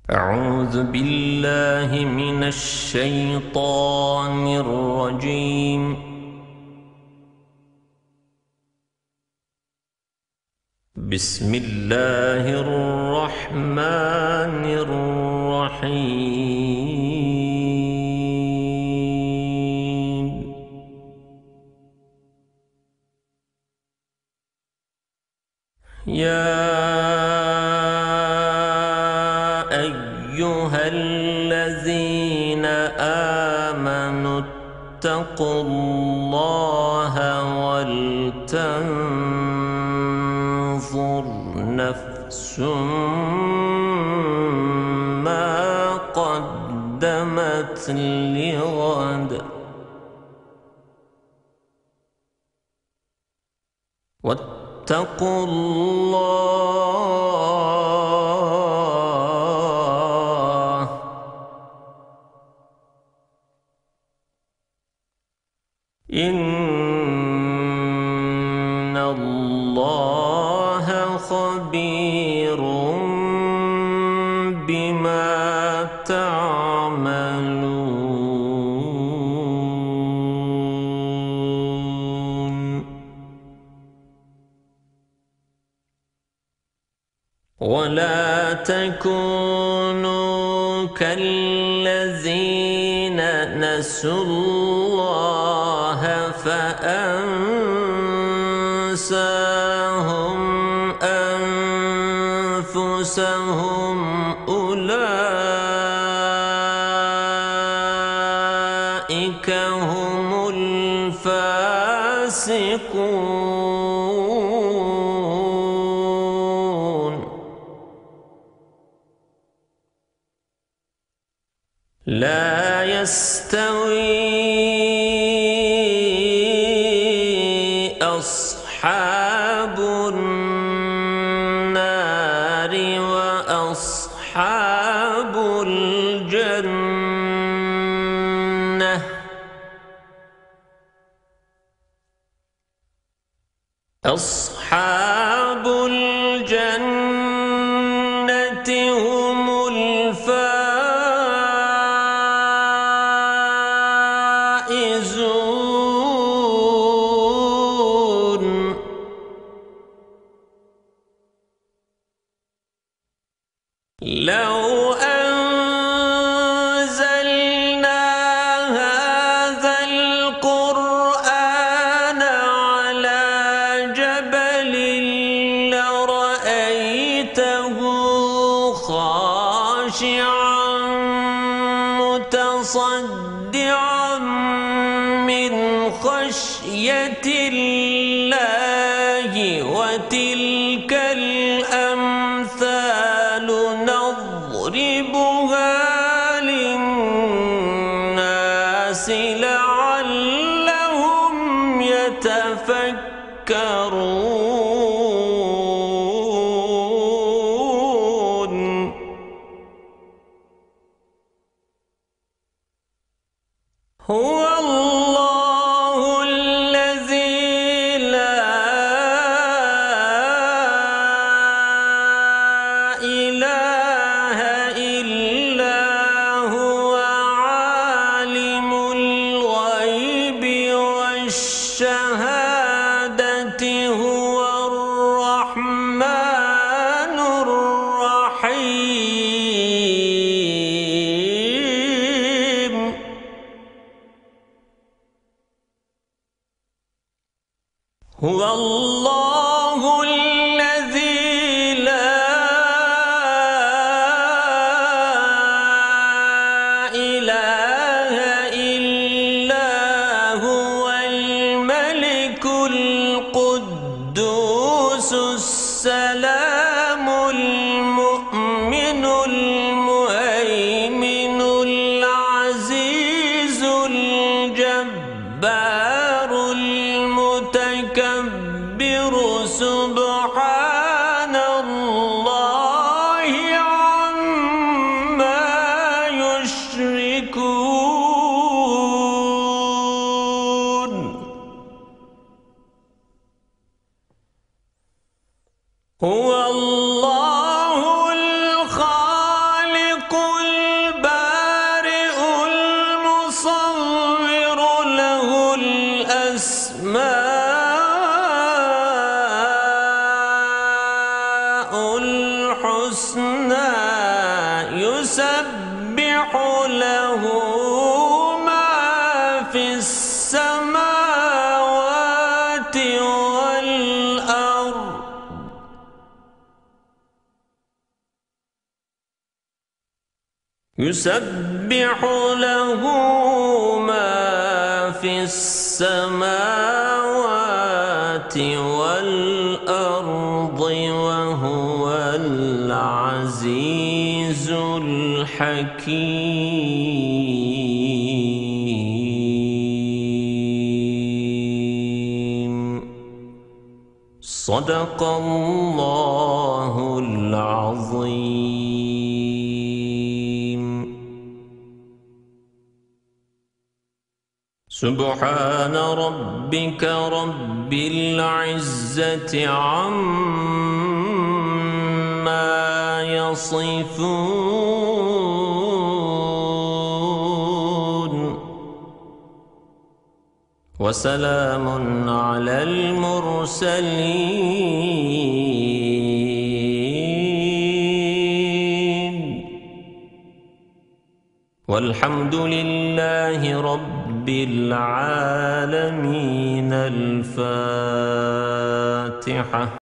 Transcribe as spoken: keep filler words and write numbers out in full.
أعوذ بالله من الشيطان الرجيم. بسم الله الرحمن الرحيم. يا أيها الذين آمنوا اتقوا الله ولتنظر نفس ما قدمت لغد واتقوا الله إن الله خبير بما تعملون. ولا تكونوا كالذين نسوا الله فأنساهم أنفسهم أولئك هم الفاسقون. لا يستوي أصحاب النار وأصحاب الجنة أصحاب الجنة هم الفائزون. لو أنزلنا هذا القرآن على جبل لرأيته خاشعا متصدعا من خشية الله. وتلك الأمثال نضربها للناس لعلهم يتفكرون. هو الله الذي لا إله إلا هو عالم الغيب والشهادة هو الرحمن الرحيم. هو الله الذي لا إله إلا هو الملك القدوس السلام المؤمن المهيمن العزيز الجبار المتكبر سبحان الله عما يشركون. هو الله الخالق الحسنى يسبح له ما في السماوات والأرض يسبح له ما في السماوات والأرض وهو العزيز الحكيم. صدق الله العظيم. سبحان ربك رب العزة عما يصفون وسلام على المرسلين والحمد لله رب العالمين. الفاتحة.